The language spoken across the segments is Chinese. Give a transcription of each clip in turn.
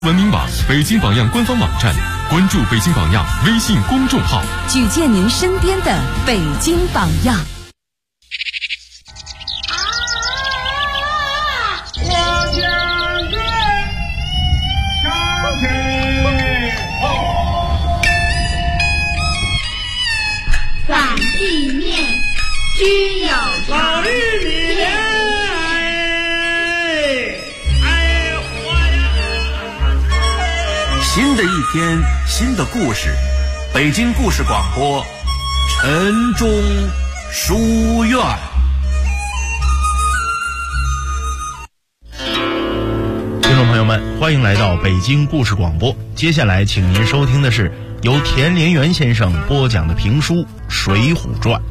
文明榜北京榜样官方网站，关注北京榜样微信公众号， 举荐您身边的北京榜样。 我将军上天反地面居有老常。 绿你连新的一天，新的故事，北京故事广播，晨钟书院。 听众朋友们，欢迎来到北京故事广播。接下来，请您收听的是由田连元先生播讲的评书《水浒传》。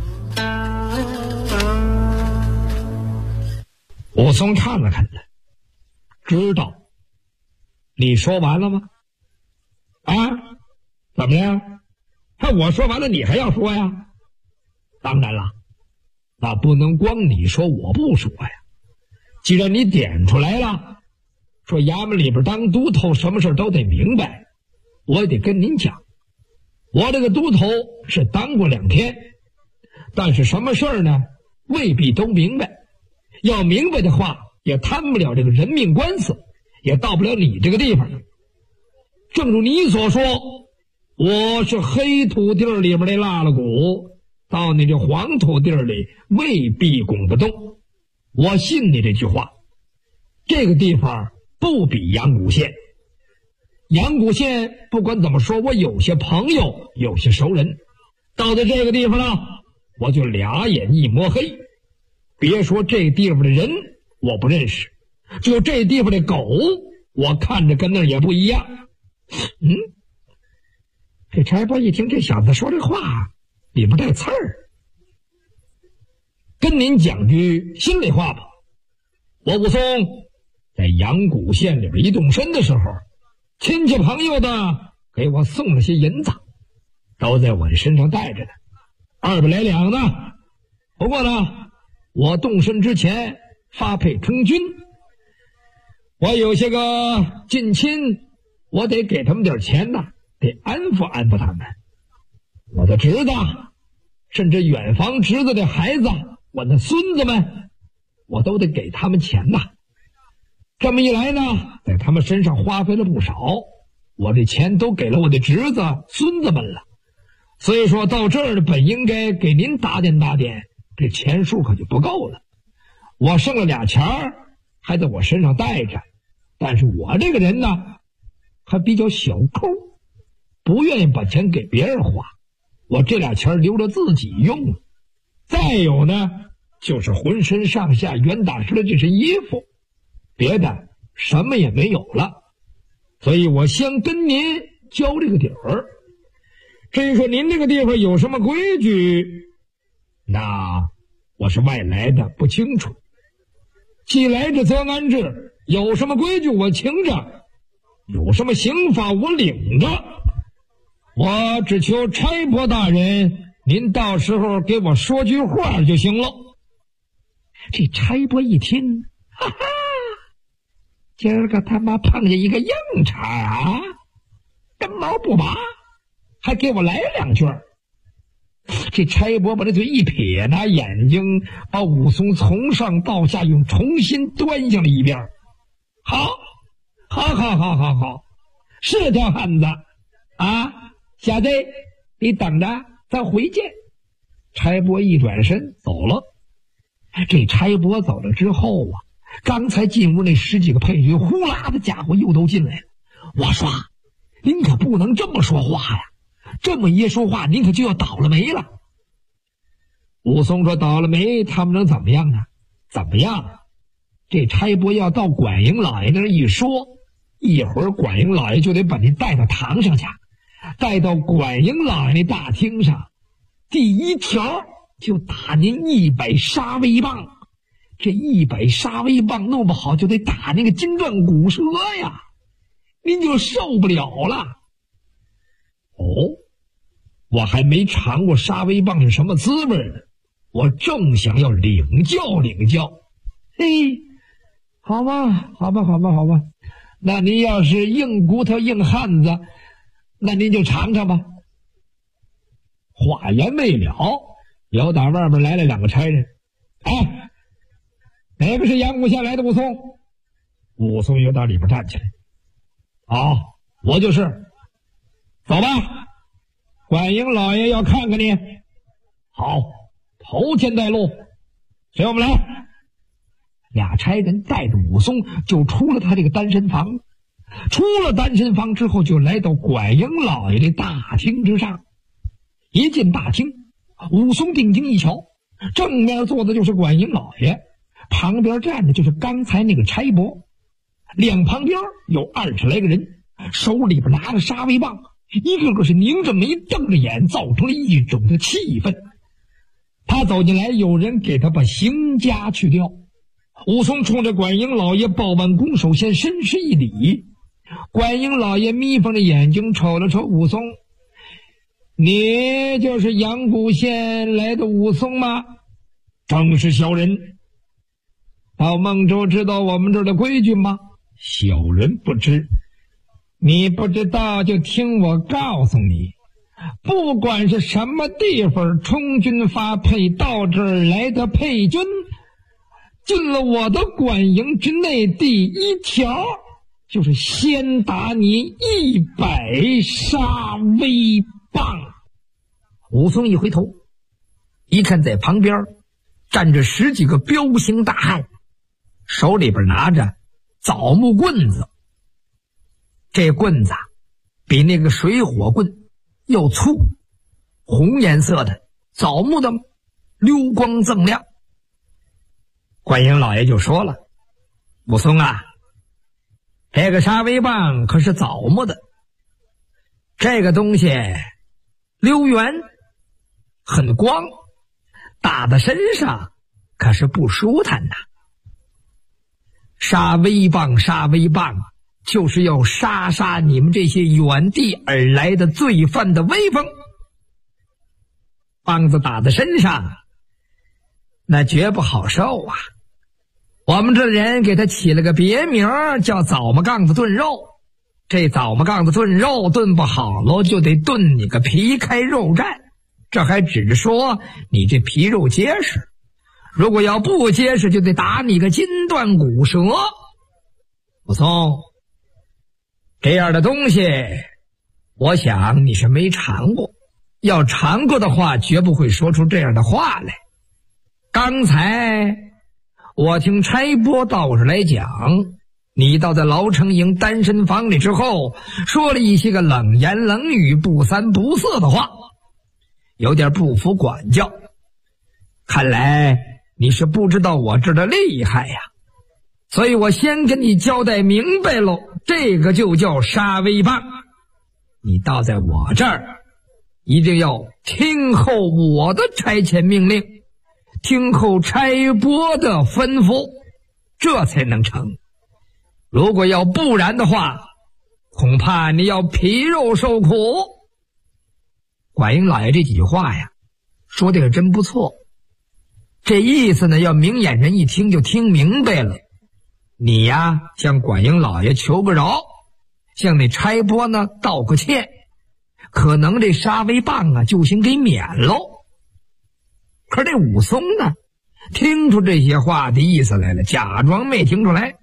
武松看了看他，知道。你说完了吗？啊？怎么样？我说完了，你还要说呀？当然了，那不能光你说我不说呀。既然你点出来了，说衙门里边当都头什么事都得明白，我也得跟您讲。我这个都头是当过2天，但是什么事儿呢，未必都明白。要明白的话，也摊不了这个人命官司，也到不了你这个地方。正如你所说，我是黑土地里边的拉了鼓，到你这黄土地里未必拱不动。我信你这句话。这个地方不比阳谷县。阳谷县不管怎么说，我有些朋友，有些熟人。到了这个地方呢，我就俩眼一抹黑。别说这地方的人我不认识，就这地方的狗我看着跟那儿也不一样。这差拨一听这小子说这话里边带刺儿。跟您讲句心里话吧，我武松在阳谷县里边一动身的时候，亲戚朋友的给我送了些银子，都在我的身上带着呢，200来两呢。不过呢，我动身之前发配充军，我有些个近亲，我得给他们点钱呐，得安抚安抚他们。我的侄子，甚至远房侄子的孩子，我的孙子们，我都得给他们钱呐。这么一来呢，在他们身上花费了不少，我这钱都给了我的侄子孙子们了。所以说到这儿的本应该给您打点打点，这钱数可就不够了。我剩了俩钱儿还在我身上带着，但是我这个人呢还比较小抠，不愿意把钱给别人花，我这俩钱留着自己用。再有呢，就是浑身上下袁大师的这身衣服，别的什么也没有了。所以我先跟您交这个底儿。至于说您这个地方有什么规矩，那我是外来的，不清楚。既来之则安之，有什么规矩我听着，有什么刑法我领着。我只求差拨大人，您到时候给我说句话就行了。这差拨一听，哈哈，今儿个他妈碰见一个硬茬啊，根毛不拔，还给我来2句。这差拨把这嘴一撇，拿眼睛把武松从上到下又重新端详了一遍。好，是条汉子啊！小子，你等着，咱回见。差拨一转身走了。这差拨走了之后啊，刚才进屋那10几个配角呼啦的家伙又都进来了。我说您可不能这么说话呀，这么一说话您可就要倒了霉了。武松说倒了霉他们能怎么样啊？怎么样？这差拨要到管营老爷那儿一说，一会儿管营老爷就得把您带到堂上去，带到管营老爷那大厅上，第一条就打您100杀威棒。这100杀威棒弄不好就得打那个筋断骨折呀，您就受不了了。我还没尝过杀威棒是什么滋味呢，我正想要领教领教。嘿，好吧， 那您要是硬骨头硬汉子，那您就尝尝吧。话言未了，有打外边来了2个差人。哎，哪个是阳谷县来的武松？武松又到里边站起来。我就是。走吧，管营老爷要看看你。好，头前带路，随我们来。俩差人带着武松就出了他这个单身房。出了单身房之后，就来到管营老爷的大厅之上。一进大厅，武松定睛一瞧，正面坐的就是管营老爷，旁边站的就是刚才那个差拨，两旁边有20来个人，手里边拿着杀威棒，一个个是拧着眉瞪着眼，造成了一种的气氛。他走进来，有人给他把刑枷去掉。武松冲着管营老爷报完功，首先深施一礼。管营老爷眯缝着眼睛瞅了瞅武松，你就是阳谷县来的武松吗？正是小人。到孟州知道我们这儿的规矩吗？小人不知。你不知道就听我告诉你，不管是什么地方充军发配到这儿来的配军，进了我的管营之内，第一条就是先打你100杀威棒。武松一回头，一看在旁边站着10几个彪形大汉，手里边拿着枣木棍子。这棍子比那个水火棍又粗，红颜色的，枣木的，溜光锃亮。管营老爷就说了，武松啊，这个杀威棒可是枣木的，这个东西溜圆很光，打在身上可是不舒坦呐。杀威棒就是要杀你们这些远地而来的罪犯的威风。棒子打在身上，那绝不好受啊。我们这人给他起了个别名叫枣木杠子炖肉。这枣木杠子炖肉炖不好了，就得炖你个皮开肉绽。这还只说你这皮肉结实，如果要不结实，就得打你个筋断骨折。武松，这样的东西我想你是没尝过，要尝过的话绝不会说出这样的话来。刚才我听差拨道士来讲，你到在牢城营单身房里之后，说了一些个冷言冷语、不三不四的话，有点不服管教。看来你是不知道我这的厉害呀，所以我先跟你交代明白喽，这个就叫杀威棒。你到在我这儿，一定要听候我的差遣命令，听候差拨的吩咐，这才能成。如果要不然的话，恐怕你要皮肉受苦。管营老爷这几句话呀，说的可真不错。这意思呢，要明眼人一听就听明白了。你呀，向管营老爷求个饶，向那差拨呢道个歉，可能这杀威棒啊就行给免喽。可这武松呢，听出这些话的意思来了，假装没听出来。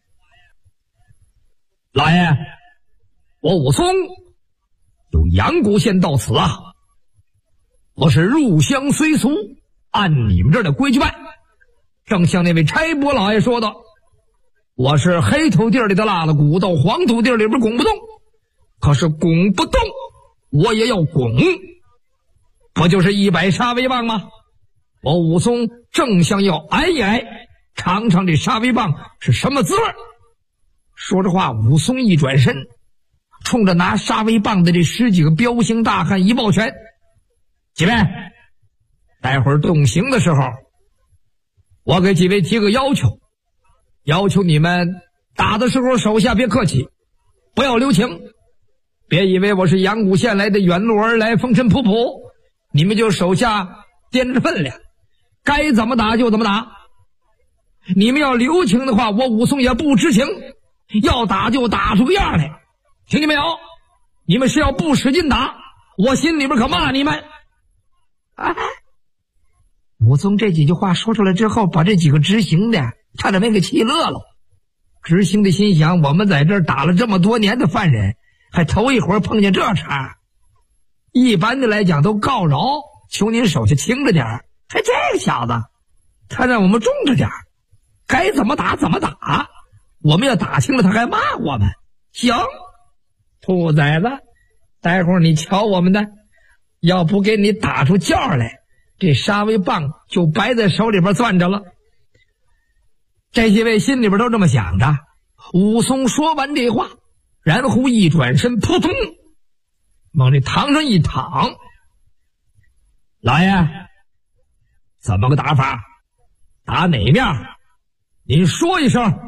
老爷，我武松由阳谷县到此啊，我是入乡随俗，按你们这儿的规矩办。正像那位差拨老爷说的，我是黑土地里的拉拉鼓，到黄土地里边拱不动，可是拱不动我也要拱，不就是100杀威棒吗？我武松正想要挨一挨，尝尝这杀威棒是什么滋味。说着话，武松一转身，冲着拿杀威棒的这10几个彪形大汉一抱拳，几位，待会儿动刑的时候，我给几位提个要求，要求你们打的时候手下别客气，不要留情，别以为我是阳谷县来的远路而来，风尘仆仆，你们就手下掂着分量，该怎么打就怎么打。你们要留情的话，我武松也不知情， 要打就打出个样来，听见没有？你们是要不使劲打，我心里边可骂你们。啊！武松这几句话说出来之后，把这几个执行的差点没给气乐了。执行的心想，我们在这儿打了这么多年的犯人，还头一回碰见这茬。一般的来讲都告饶，求您手下轻着点儿，还这个小子他让我们重着点儿，该怎么打怎么打，我们要打轻了他还骂我们。行，兔崽子，待会儿你瞧我们的，要不给你打出叫来，这杀威棒就白在手里边攥着了。这些位心里边都这么想着。武松说完这话，然后一转身，扑通往这堂上一躺。老爷，怎么个打法？打哪面？您说一声。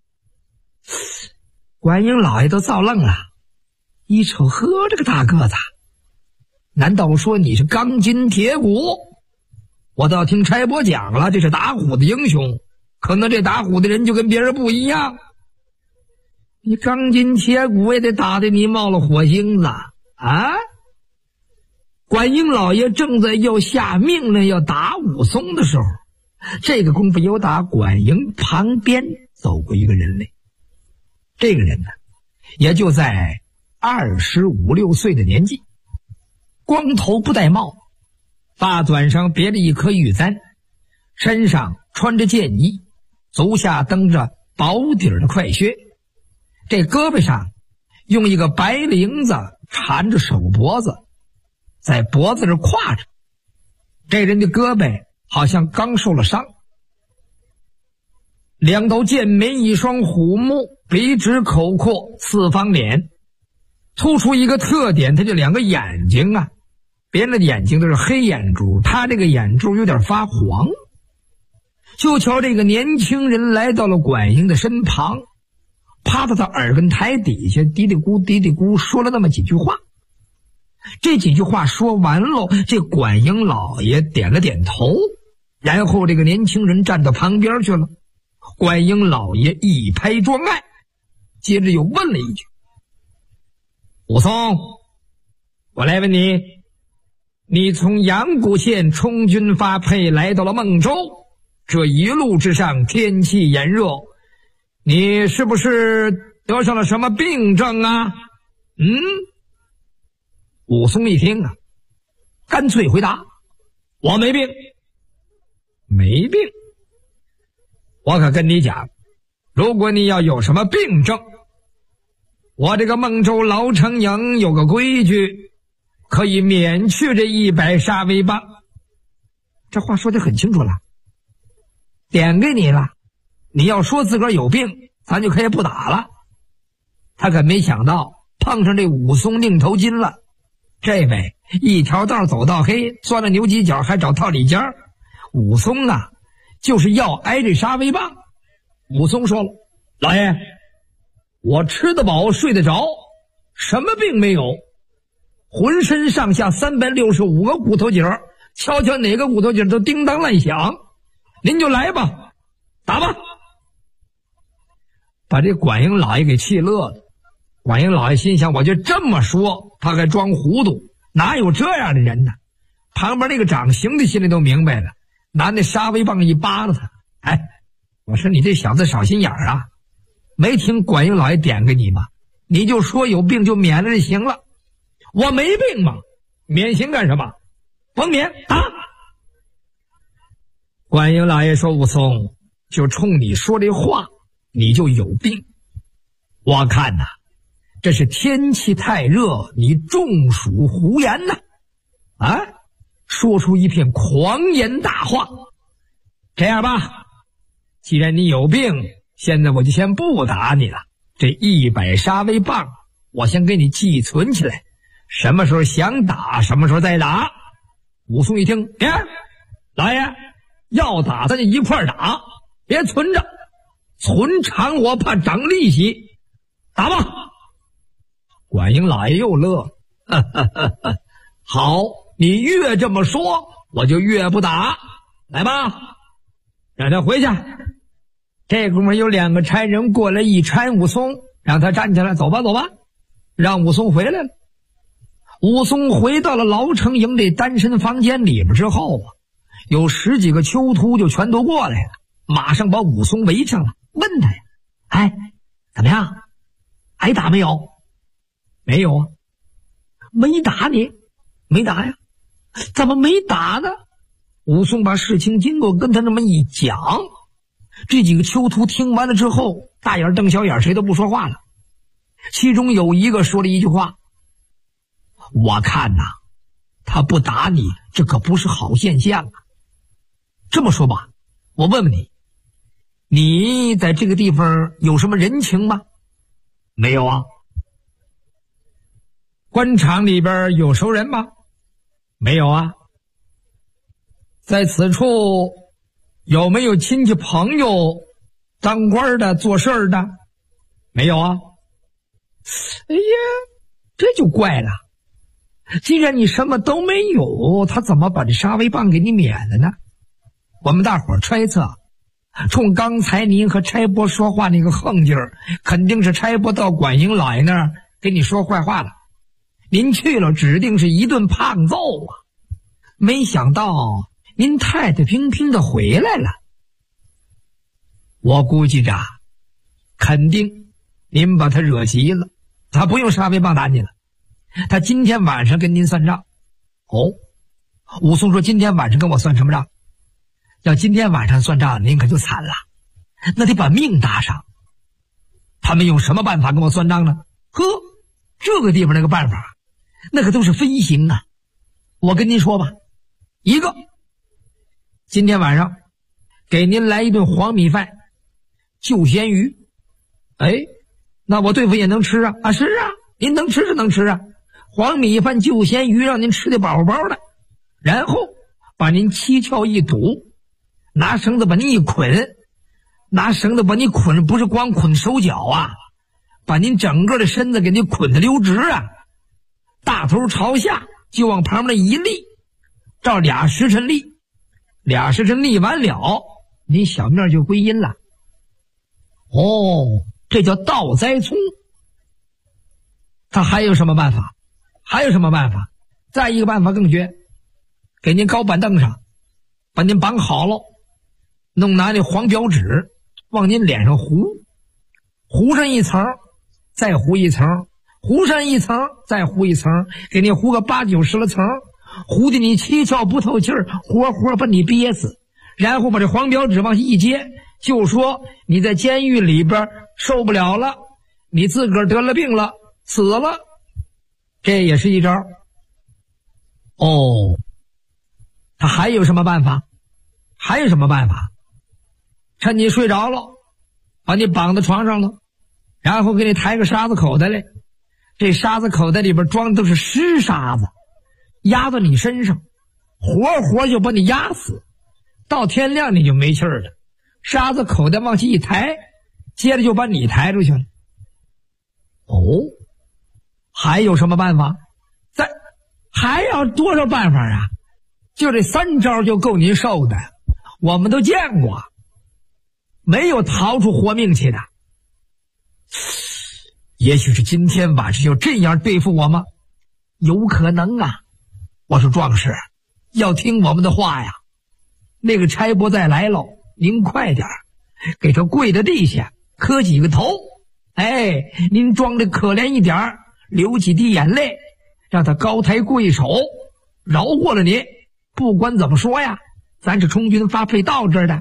观音老爷都造愣了，一瞅，呵，这个大个子，难道说你是钢筋铁骨？我倒听差拨讲了，这是打虎的英雄，可能这打虎的人就跟别人不一样。你钢筋铁骨也得打得你冒了火星子啊！观音老爷正在要下命令要打武松的时候，这个功夫由打管营旁边走过一个人来。这个人呢，也就在25、26岁的年纪，光头不戴帽，发短上别了一颗玉簪，身上穿着箭衣，足下蹬着薄底的快靴，这胳膊上用一个白铃子缠着手脖子，在脖子这挎着。这人的胳膊好像刚受了伤，两道剑眉，一双虎目，鼻直口阔，四方脸，突出一个特点，他这两个眼睛啊，别人的眼睛都是黑眼珠，他这个眼珠有点发黄。就瞧这个年轻人来到了管营的身旁，趴到他耳根台底下，嘀嘀咕嘀嘀咕说了那么几句话。这几句话说完了，这管营老爷点了点头，然后这个年轻人站到旁边去了。管营老爷一拍桌案，接着又问了一句：武松，我来问你，你从阳谷县充军发配来到了孟州，这一路之上天气炎热，你是不是得上了什么病症啊？武松一听啊，干脆回答：我没病。没病？我可跟你讲，如果你要有什么病症，我这个孟州老城营有个规矩，可以免去这100杀威棒。这话说得很清楚了，点给你了，你要说自个儿有病，咱就可以不打了。他可没想到碰上这武松拧头筋了，这位一条道走到黑，钻了牛犄角还找套里间。武松啊，就是要挨这杀威棒。武松说了：老爷，我吃得饱睡得着，什么病没有，浑身上下365个骨头节儿，瞧瞧哪个骨头节儿都叮当乱响，您就来吧，打吧。把这管营老爷给气乐了。管营老爷心想，我就这么说他还装糊涂，哪有这样的人呢？旁边那个掌刑的心里都明白了，拿那杀威棒一扒拉他。我说你这小子少心眼儿啊，没听管营老爷点给你吗？你就说有病就免了就行了。我没病嘛，免刑干什么？甭免，打。管营老爷说：武松，就冲你说这话，你就有病。我看呐，这是天气太热，你中暑胡言呐！说出一片狂言大话。这样吧，既然你有病，现在我就先不打你了。这100杀威棒，我先给你寄存起来，什么时候想打，什么时候再打。武松一听，老爷要打咱就一块打，别存着，存长我怕涨利息，打吧。管营老爷又乐，好，你越这么说，我就越不打。来吧，让他回去。 这功夫有2个差人过来一搀武松，让他站起来，走吧走吧，让武松回来了。武松回到了牢城营这单身房间里边之后啊，有10几个囚徒就全都过来了，马上把武松围上了，问他呀：哎，怎么样？挨打没有？没有啊。没打你？没打呀。怎么没打呢？武松把事情经过跟他那么一讲，这几个囚徒听完了之后，大眼瞪小眼，谁都不说话了。其中有一个说了一句话：我看呐，他不打你，这可不是好现象啊。这么说吧，我问问你，你在这个地方有什么人情吗？没有啊。官场里边有熟人吗？没有啊。在此处有没有亲戚朋友当官的做事的？没有啊。哎呀，这就怪了，既然你什么都没有，他怎么把这杀威棒给你免了呢？我们大伙儿揣测，冲刚才您和差拨说话那个横劲儿，肯定是差拨到管营老爷那儿给你说坏话了，您去了指定是一顿胖揍啊。没想到您太太平平的回来了。我估计着肯定您把他惹急了，他不用杀威棒打你了，他今天晚上跟您算账。哦，武松说今天晚上跟我算什么账？要今天晚上算账，您可就惨了，那得把命搭上。他们用什么办法跟我算账呢？呵，这个地方那个办法，那可都是飞行啊。我跟您说吧，一个，今天晚上给您来一顿黄米饭，就咸鱼。哎，那我对付也能吃啊？啊，是啊，您能吃是能吃啊。黄米饭就咸鱼，让您吃得饱饱的，然后把您七窍一堵，拿绳子把你一捆，拿绳子把你捆，不是光捆手脚啊，把您整个的身子给你捆得溜直啊，大头朝下就往旁边一立，照俩时辰立，俩时辰立完了，您小命就归阴了。哦，这叫倒栽葱。他还有什么办法？还有什么办法？再一个办法更绝，给您高板凳上，把您绑好了，弄拿那黄表纸往您脸上糊，糊上一层，再糊一层，糊上一层，再糊一层，给你糊个8、9、10了层，糊的你七窍不透气儿，活活把你憋死。然后把这黄表纸往下一接，就说你在监狱里边受不了了，你自个儿得了病了，死了。这也是一招。哦，他还有什么办法？还有什么办法？趁你睡着了，把你绑在床上了，然后给你抬个沙子口袋来，这沙子口袋里边装的都是湿沙子，压到你身上，活活就把你压死，到天亮你就没气儿了。沙子口袋往起一抬，接着就把你抬出去了。哦，还有什么办法？还要多少办法啊？就这3招就够您受的，我们都见过，没有逃出活命去的。也许是今天晚上就这样对付我吗？有可能啊。我说壮士，要听我们的话呀。那个差拨再来喽，您快点给他跪在地下磕几个头，哎，您装的可怜一点，流几滴眼泪，让他高抬贵手，饶过了你。不管怎么说呀，咱是充军发配到这儿的，